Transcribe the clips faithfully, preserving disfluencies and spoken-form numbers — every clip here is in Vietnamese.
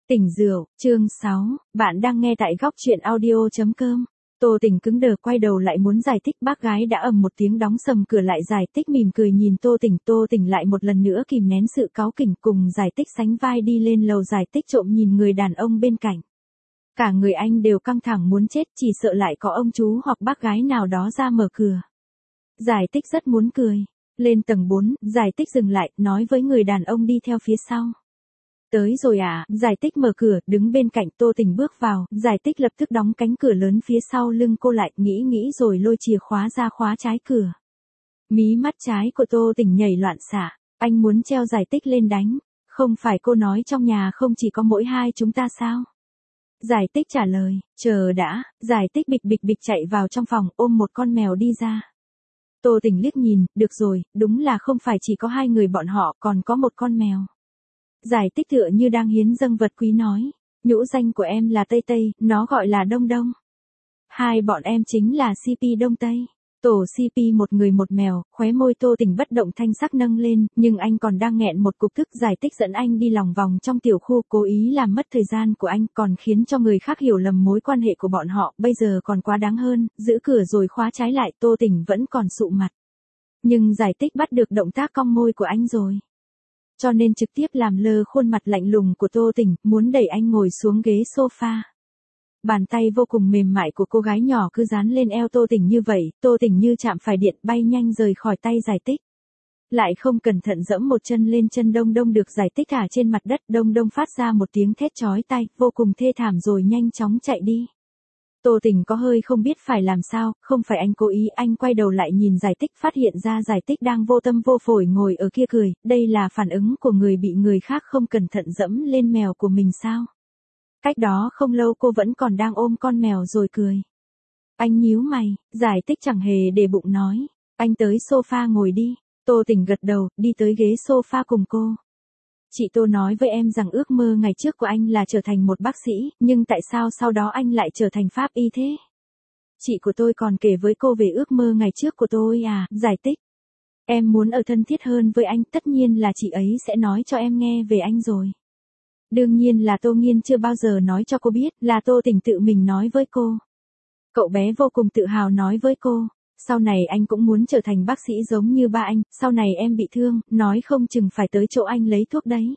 Tỉnh rượu, chương sáu, bạn đang nghe tại góc truyện audio chấm com. Tô Tỉnh cứng đờ quay đầu lại muốn giải thích, bác gái đã ầm một tiếng đóng sầm cửa lại. Giải tích mỉm cười nhìn Tô Tỉnh, Tô Tỉnh lại một lần nữa kìm nén sự cáu kỉnh, cùng giải tích sánh vai đi lên lầu. Giải tích trộm nhìn người đàn ông bên cạnh. Cả người anh đều căng thẳng muốn chết, chỉ sợ lại có ông chú hoặc bác gái nào đó ra mở cửa. Giải tích rất muốn cười. Lên tầng bốn, giải tích dừng lại, nói với người đàn ông đi theo phía sau. Tới rồi à, giải tích mở cửa, đứng bên cạnh Tô Tỉnh bước vào, giải tích lập tức đóng cánh cửa lớn phía sau lưng cô lại, nghĩ nghĩ rồi lôi chìa khóa ra khóa trái cửa. Mí mắt trái của Tô Tỉnh nhảy loạn xạ, anh muốn treo giải tích lên đánh, không phải cô nói trong nhà không chỉ có mỗi hai chúng ta sao? Giải tích trả lời, chờ đã, giải tích bịch bịch bịch chạy vào trong phòng, ôm một con mèo đi ra. Tô Tỉnh liếc nhìn, được rồi, đúng là không phải chỉ có hai người bọn họ, còn có một con mèo. Giải tích tựa như đang hiến dâng vật quý nói, nhũ danh của em là Tây Tây, nó gọi là Đông Đông. Hai bọn em chính là xê pê Đông Tây. Tổ xê pê một người một mèo, khóe môi Tô Tỉnh bất động thanh sắc nâng lên, nhưng anh còn đang nghẹn một cục tức. Giải tích dẫn anh đi lòng vòng trong tiểu khu, cố ý làm mất thời gian của anh, còn khiến cho người khác hiểu lầm mối quan hệ của bọn họ, bây giờ còn quá đáng hơn, giữ cửa rồi khóa trái lại. Tô Tỉnh vẫn còn sụ mặt. Nhưng giải tích bắt được động tác cong môi của anh rồi. Cho nên trực tiếp làm lơ khuôn mặt lạnh lùng của Tô Tỉnh, muốn đẩy anh ngồi xuống ghế sofa. Bàn tay vô cùng mềm mại của cô gái nhỏ cứ dán lên eo Tô Tỉnh như vậy, Tô Tỉnh như chạm phải điện, bay nhanh rời khỏi tay giải tích. Lại không cẩn thận dẫm một chân lên chân Đông Đông được giải tích thả trên mặt đất. Đông Đông phát ra một tiếng thét chói tai, vô cùng thê thảm rồi nhanh chóng chạy đi. Tô Tỉnh có hơi không biết phải làm sao, không phải anh cố ý, anh quay đầu lại nhìn giải tích, phát hiện ra giải tích đang vô tâm vô phổi ngồi ở kia cười, đây là phản ứng của người bị người khác không cẩn thận dẫm lên mèo của mình sao? Cách đó không lâu cô vẫn còn đang ôm con mèo rồi cười. Anh nhíu mày, giải tích chẳng hề để bụng nói, anh tới sofa ngồi đi. Tô Tỉnh gật đầu, đi tới ghế sofa cùng cô. Chị Tô nói với em rằng ước mơ ngày trước của anh là trở thành một bác sĩ, nhưng tại sao sau đó anh lại trở thành pháp y thế? Chị của tôi còn kể với cô về ước mơ ngày trước của tôi à, giải tích. Em muốn ở thân thiết hơn với anh, tất nhiên là chị ấy sẽ nói cho em nghe về anh rồi. Đương nhiên là Tô Nghiên chưa bao giờ nói cho cô biết, là Tô Tỉnh tự mình nói với cô. Cậu bé vô cùng tự hào nói với cô. Sau này anh cũng muốn trở thành bác sĩ giống như ba anh, sau này em bị thương, nói không chừng phải tới chỗ anh lấy thuốc đấy.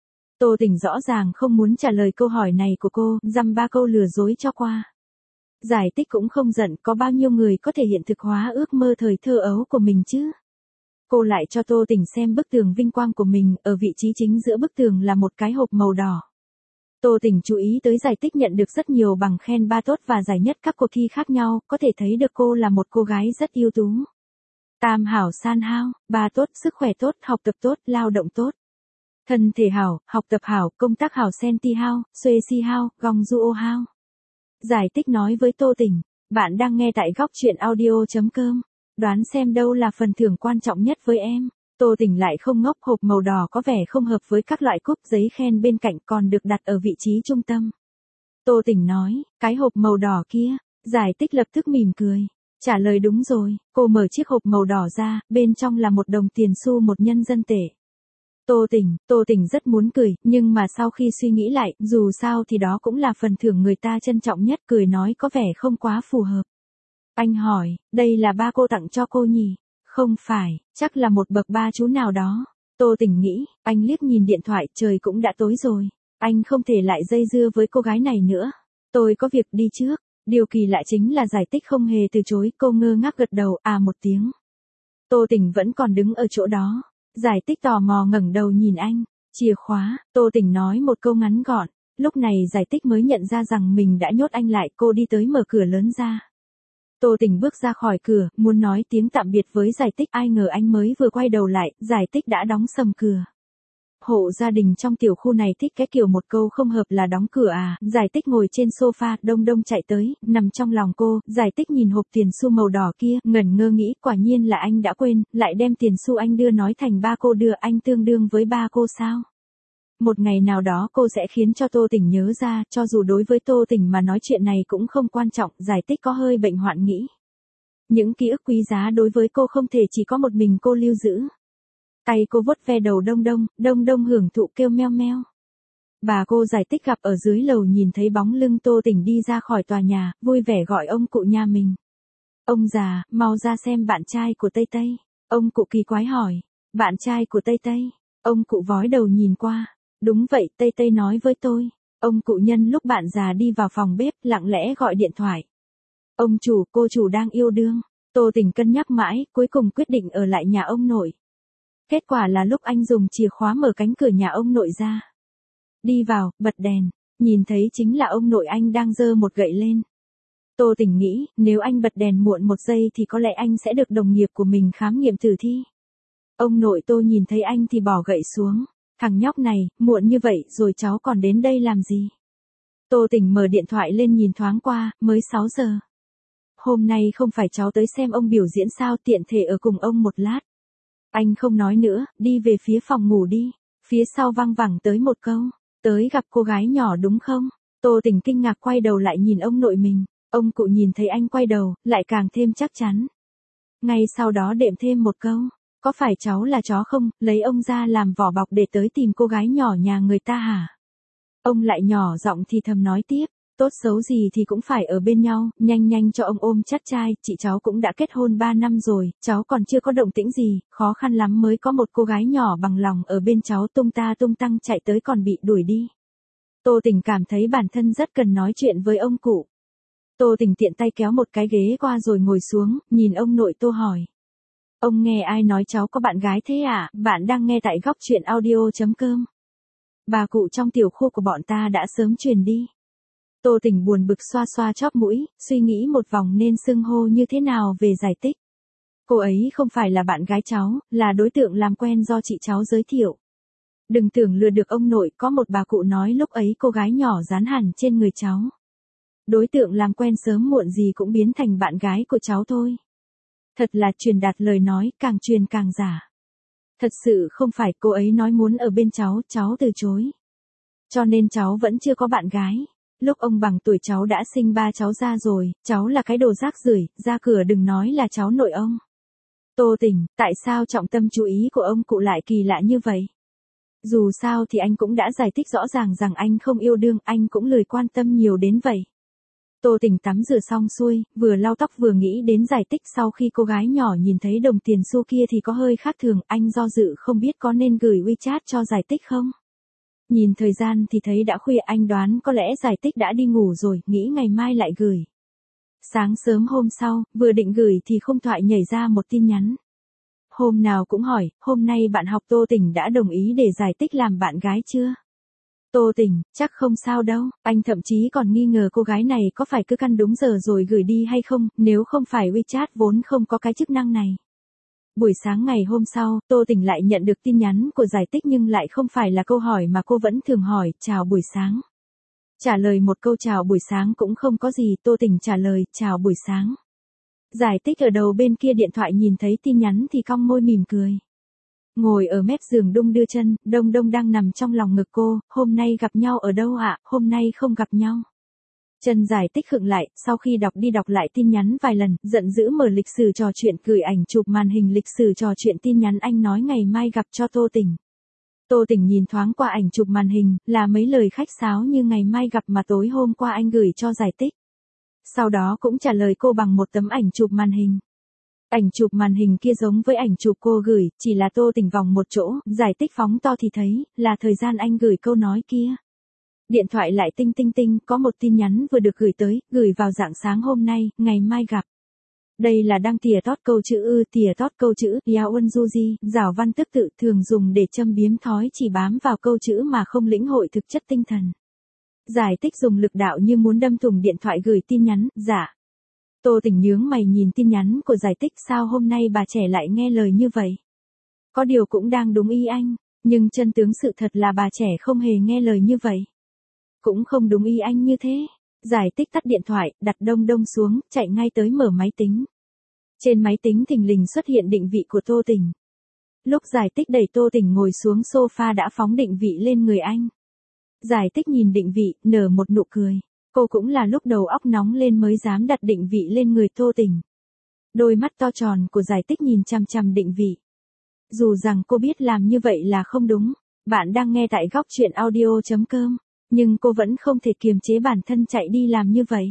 Tô Tỉnh rõ ràng không muốn trả lời câu hỏi này của cô, dăm ba câu lừa dối cho qua. Giải tích cũng không giận, có bao nhiêu người có thể hiện thực hóa ước mơ thời thơ ấu của mình chứ. Cô lại cho Tô Tỉnh xem bức tường vinh quang của mình, ở vị trí chính giữa bức tường là một cái hộp màu đỏ. Tô Tỉnh chú ý tới giải tích nhận được rất nhiều bằng khen ba tốt và giải nhất các cuộc thi khác nhau, có thể thấy được cô là một cô gái rất ưu tú. Tam hảo san hao, ba tốt, sức khỏe tốt, học tập tốt, lao động tốt. Thân thể hảo, học tập hảo, công tác hảo, senti hao, xuê si hao, gong du ô hao. Giải tích nói với Tô Tỉnh, bạn đang nghe tại góc truyện audio chấm com. Đoán xem đâu là phần thưởng quan trọng nhất với em. Tô Tỉnh lại không ngốc, hộp màu đỏ có vẻ không hợp với các loại cúp giấy khen bên cạnh, còn được đặt ở vị trí trung tâm. Tô Tỉnh nói, cái hộp màu đỏ kia. Giải tích lập tức mỉm cười. Trả lời đúng rồi, cô mở chiếc hộp màu đỏ ra, bên trong là một đồng tiền xu một nhân dân tệ. Tô Tỉnh, Tô Tỉnh rất muốn cười, nhưng mà sau khi suy nghĩ lại, dù sao thì đó cũng là phần thưởng người ta trân trọng nhất, cười nói có vẻ không quá phù hợp. Anh hỏi, đây là ba cô tặng cho cô nhỉ? Không phải, chắc là một bậc ba chú nào đó. Tô Tỉnh nghĩ, anh liếc nhìn điện thoại, trời cũng đã tối rồi. Anh không thể lại dây dưa với cô gái này nữa. Tôi có việc đi trước. Điều kỳ lạ chính là giải tích không hề từ chối, cô ngơ ngác gật đầu, à một tiếng. Tô Tỉnh vẫn còn đứng ở chỗ đó. Giải tích tò mò ngẩng đầu nhìn anh. Chìa khóa, Tô Tỉnh nói một câu ngắn gọn. Lúc này giải tích mới nhận ra rằng mình đã nhốt anh lại, cô đi tới mở cửa lớn ra. Tô Tỉnh bước ra khỏi cửa, muốn nói tiếng tạm biệt với giải tích, ai ngờ anh mới vừa quay đầu lại, giải tích đã đóng sầm cửa. Hộ gia đình trong tiểu khu này thích cái kiểu một câu không hợp là đóng cửa à, giải tích ngồi trên sofa, Đông Đông chạy tới, nằm trong lòng cô, giải tích nhìn hộp tiền xu màu đỏ kia, ngẩn ngơ nghĩ, quả nhiên là anh đã quên, lại đem tiền xu anh đưa nói thành ba cô đưa, anh tương đương với ba cô sao? Một ngày nào đó cô sẽ khiến cho Tô Tỉnh nhớ ra, cho dù đối với Tô Tỉnh mà nói chuyện này cũng không quan trọng, giải tích có hơi bệnh hoạn nghĩ. Những ký ức quý giá đối với cô không thể chỉ có một mình cô lưu giữ. Tay cô vuốt ve đầu Đông Đông, Đông Đông hưởng thụ kêu meo meo. Bà cô giải tích gặp ở dưới lầu nhìn thấy bóng lưng Tô Tỉnh đi ra khỏi tòa nhà, vui vẻ gọi ông cụ nhà mình. Ông già, mau ra xem bạn trai của Tây Tây. Ông cụ kỳ quái hỏi. Bạn trai của Tây Tây? Ông cụ vói đầu nhìn qua. Đúng vậy, Tây Tây nói với tôi. Ông cụ nhân lúc bạn già đi vào phòng bếp, lặng lẽ gọi điện thoại. Ông chủ, cô chủ đang yêu đương. Tô Tỉnh cân nhắc mãi, cuối cùng quyết định ở lại nhà ông nội. Kết quả là lúc anh dùng chìa khóa mở cánh cửa nhà ông nội ra. Đi vào, bật đèn, nhìn thấy chính là ông nội anh đang giơ một gậy lên. Tô Tỉnh nghĩ, nếu anh bật đèn muộn một giây thì có lẽ anh sẽ được đồng nghiệp của mình khám nghiệm tử thi. Ông nội Tô nhìn thấy anh thì bỏ gậy xuống. Thằng nhóc này, muộn như vậy rồi cháu còn đến đây làm gì? Tô Tỉnh mở điện thoại lên nhìn thoáng qua, mới sáu giờ. Hôm nay không phải cháu tới xem ông biểu diễn sao, tiện thể ở cùng ông một lát. Anh không nói nữa, đi về phía phòng ngủ đi. Phía sau văng vẳng tới một câu. Tới gặp cô gái nhỏ đúng không? Tô Tỉnh kinh ngạc quay đầu lại nhìn ông nội mình. Ông cụ nhìn thấy anh quay đầu, lại càng thêm chắc chắn. Ngay sau đó đệm thêm một câu. Có phải cháu là chó không, lấy ông ra làm vỏ bọc để tới tìm cô gái nhỏ nhà người ta hả? Ông lại nhỏ giọng thì thầm nói tiếp. Tốt xấu gì thì cũng phải ở bên nhau, nhanh nhanh cho ông ôm chắt trai, chị cháu cũng đã kết hôn ba năm rồi, cháu còn chưa có động tĩnh gì, khó khăn lắm mới có một cô gái nhỏ bằng lòng ở bên cháu, tung ta tung tăng chạy tới còn bị đuổi đi. Tô Tỉnh cảm thấy bản thân rất cần nói chuyện với ông cụ. Tô Tỉnh tiện tay kéo một cái ghế qua rồi ngồi xuống, nhìn ông nội Tô hỏi. Ông nghe ai nói cháu có bạn gái thế à? Bạn đang nghe tại góc truyện audio.com. Bà cụ trong tiểu khu của bọn ta đã sớm truyền đi. Tô Tỉnh buồn bực xoa xoa chóp mũi, suy nghĩ một vòng nên xưng hô như thế nào về giải tích. Cô ấy không phải là bạn gái cháu, là đối tượng làm quen do chị cháu giới thiệu. Đừng tưởng lừa được ông nội, có một bà cụ nói lúc ấy cô gái nhỏ dán hẳn trên người cháu. Đối tượng làm quen sớm muộn gì cũng biến thành bạn gái của cháu thôi. Thật là truyền đạt lời nói, càng truyền càng giả. Thật sự không phải, cô ấy nói muốn ở bên cháu, cháu từ chối. Cho nên cháu vẫn chưa có bạn gái. Lúc ông bằng tuổi cháu đã sinh ba cháu ra rồi, cháu là cái đồ rác rưởi, ra cửa đừng nói là cháu nội ông. Tô Tỉnh, tại sao trọng tâm chú ý của ông cụ lại kỳ lạ như vậy? Dù sao thì anh cũng đã giải thích rõ ràng rằng anh không yêu đương, anh cũng lười quan tâm nhiều đến vậy. Tô Tỉnh tắm rửa xong xuôi, vừa lau tóc vừa nghĩ đến giải tích sau khi cô gái nhỏ nhìn thấy đồng tiền xu kia thì có hơi khác thường, anh do dự không biết có nên gửi WeChat cho giải tích không? Nhìn thời gian thì thấy đã khuya, anh đoán có lẽ giải tích đã đi ngủ rồi, nghĩ ngày mai lại gửi. Sáng sớm hôm sau, vừa định gửi thì không thoại nhảy ra một tin nhắn. Hôm nào cũng hỏi, hôm nay bạn học Tô Tỉnh đã đồng ý để giải tích làm bạn gái chưa? Tô Tỉnh, chắc không sao đâu, anh thậm chí còn nghi ngờ cô gái này có phải cứ căn đúng giờ rồi gửi đi hay không, nếu không phải WeChat vốn không có cái chức năng này. Buổi sáng ngày hôm sau, Tô Tỉnh lại nhận được tin nhắn của giải tích nhưng lại không phải là câu hỏi mà cô vẫn thường hỏi, chào buổi sáng. Trả lời một câu chào buổi sáng cũng không có gì, Tô Tỉnh trả lời, chào buổi sáng. Giải tích ở đầu bên kia điện thoại nhìn thấy tin nhắn thì cong môi mỉm cười. Ngồi ở mép giường đung đưa chân, Đông Đông đang nằm trong lòng ngực cô, hôm nay gặp nhau ở đâu ạ, à? Hôm nay không gặp nhau. Chân giải tích khựng lại, sau khi đọc đi đọc lại tin nhắn vài lần, giận dữ mở lịch sử trò chuyện gửi ảnh chụp màn hình lịch sử trò chuyện tin nhắn anh nói ngày mai gặp cho Tô Tỉnh. Tô Tỉnh nhìn thoáng qua ảnh chụp màn hình, là mấy lời khách sáo như ngày mai gặp mà tối hôm qua anh gửi cho giải tích. Sau đó cũng trả lời cô bằng một tấm ảnh chụp màn hình. Ảnh chụp màn hình kia giống với ảnh chụp cô gửi, chỉ là Tô Tỉnh vòng một chỗ, giải tích phóng to thì thấy, là thời gian anh gửi câu nói kia. Điện thoại lại tinh tinh tinh, có một tin nhắn vừa được gửi tới, gửi vào rạng sáng hôm nay, ngày mai gặp. Đây là đăng tỉa tót câu chữ ư, tỉa tót câu chữ, Yaounzuji, giảo văn tức tự thường dùng để châm biếm thói chỉ bám vào câu chữ mà không lĩnh hội thực chất tinh thần. Giải tích dùng lực đạo như muốn đâm thủng điện thoại gửi tin nhắn, dạ. Tô Tỉnh nhướng mày nhìn tin nhắn của giải tích, sao hôm nay bà trẻ lại nghe lời như vậy? Có điều cũng đang đúng ý anh, nhưng chân tướng sự thật là bà trẻ không hề nghe lời như vậy. Cũng không đúng ý anh như thế. Giải tích tắt điện thoại, đặt Đông Đông xuống, chạy ngay tới mở máy tính. Trên máy tính thình lình xuất hiện định vị của Tô Tỉnh. Lúc giải tích đẩy Tô Tỉnh ngồi xuống sofa đã phóng định vị lên người anh. Giải tích nhìn định vị, nở một nụ cười. Cô cũng là lúc đầu óc nóng lên mới dám đặt định vị lên người Tô Tỉnh. Đôi mắt to tròn của giải tích nhìn chằm chằm định vị. Dù rằng cô biết làm như vậy là không đúng, Bạn đang nghe tại góc chuyện audio chấm com, nhưng cô vẫn không thể kiềm chế bản thân chạy đi làm như vậy.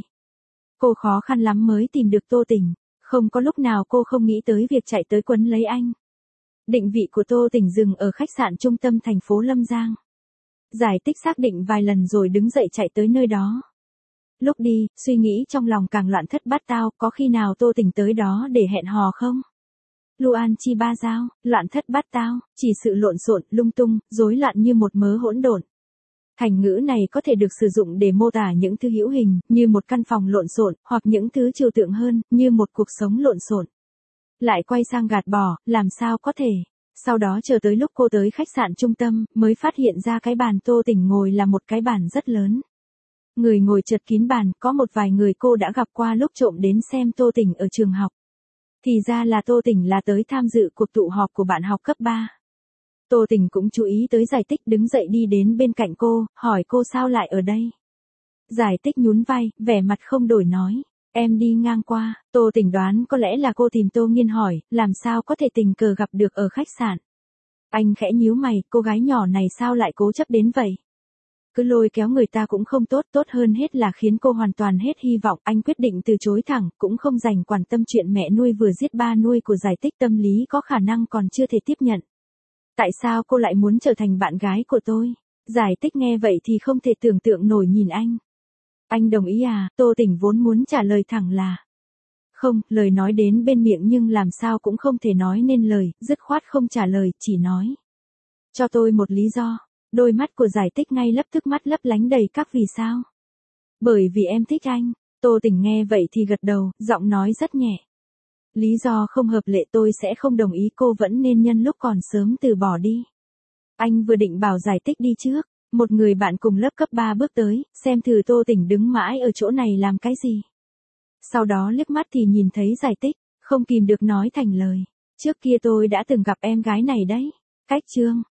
Cô khó khăn lắm mới tìm được Tô Tỉnh, không có lúc nào cô không nghĩ tới việc chạy tới quấn lấy anh. Định vị của Tô Tỉnh dừng ở khách sạn trung tâm thành phố Lâm Giang. Giải Tích xác định vài lần rồi đứng dậy chạy tới nơi đó. Lúc đi, suy nghĩ trong lòng càng loạn thất bát tao, có khi nào Tô Tỉnh tới đó để hẹn hò không? Luan Chi Ba Giao, loạn thất bát tao, chỉ sự lộn xộn, lung tung, rối loạn như một mớ hỗn độn. Thành ngữ này có thể được sử dụng để mô tả những thứ hữu hình, như một căn phòng lộn xộn, hoặc những thứ trừu tượng hơn, như một cuộc sống lộn xộn. Lại quay sang gạt bỏ, làm sao có thể. Sau đó chờ tới lúc cô tới khách sạn trung tâm, mới phát hiện ra cái bàn Tô Tỉnh ngồi là một cái bàn rất lớn. Người ngồi chật kín bàn, có một vài người cô đã gặp qua lúc trộm đến xem Tô Tỉnh ở trường học. Thì ra là Tô Tỉnh là tới tham dự cuộc tụ họp của bạn học cấp ba. Tô Tỉnh cũng chú ý tới Giải Tích đứng dậy đi đến bên cạnh cô, hỏi cô sao lại ở đây. Giải Tích nhún vai, vẻ mặt không đổi nói. Em đi ngang qua. Tô Tỉnh đoán có lẽ là cô tìm Tô Nghiên hỏi, làm sao có thể tình cờ gặp được ở khách sạn. Anh khẽ nhíu mày, cô gái nhỏ này sao lại cố chấp đến vậy. Cứ lôi kéo người ta cũng không tốt, tốt hơn hết là khiến cô hoàn toàn hết hy vọng. Anh quyết định từ chối thẳng, cũng không dành quan tâm chuyện mẹ nuôi vừa giết ba nuôi của Giải Tích, tâm lý có khả năng còn chưa thể tiếp nhận. Tại sao cô lại muốn trở thành bạn gái của tôi? Giải Tích nghe vậy thì không thể tưởng tượng nổi nhìn anh. Anh đồng ý à? Tô Tỉnh vốn muốn trả lời thẳng là không, lời nói đến bên miệng nhưng làm sao cũng không thể nói nên lời, dứt khoát không trả lời, chỉ nói. Cho tôi một lý do. Đôi mắt của Giải Tích ngay lập tức mắt lấp lánh đầy các vì sao. Bởi vì em thích anh. Tô Tỉnh nghe vậy thì gật đầu, giọng nói rất nhẹ. Lý do không hợp lệ, tôi sẽ không đồng ý, cô vẫn nên nhân lúc còn sớm từ bỏ đi. Anh vừa định bảo Giải Tích đi trước, một người bạn cùng lớp cấp ba bước tới, xem thử Tô Tỉnh đứng mãi ở chỗ này làm cái gì. Sau đó liếc mắt thì nhìn thấy Giải Tích, không kìm được nói thành lời. Trước kia tôi đã từng gặp em gái này đấy. Cách chương.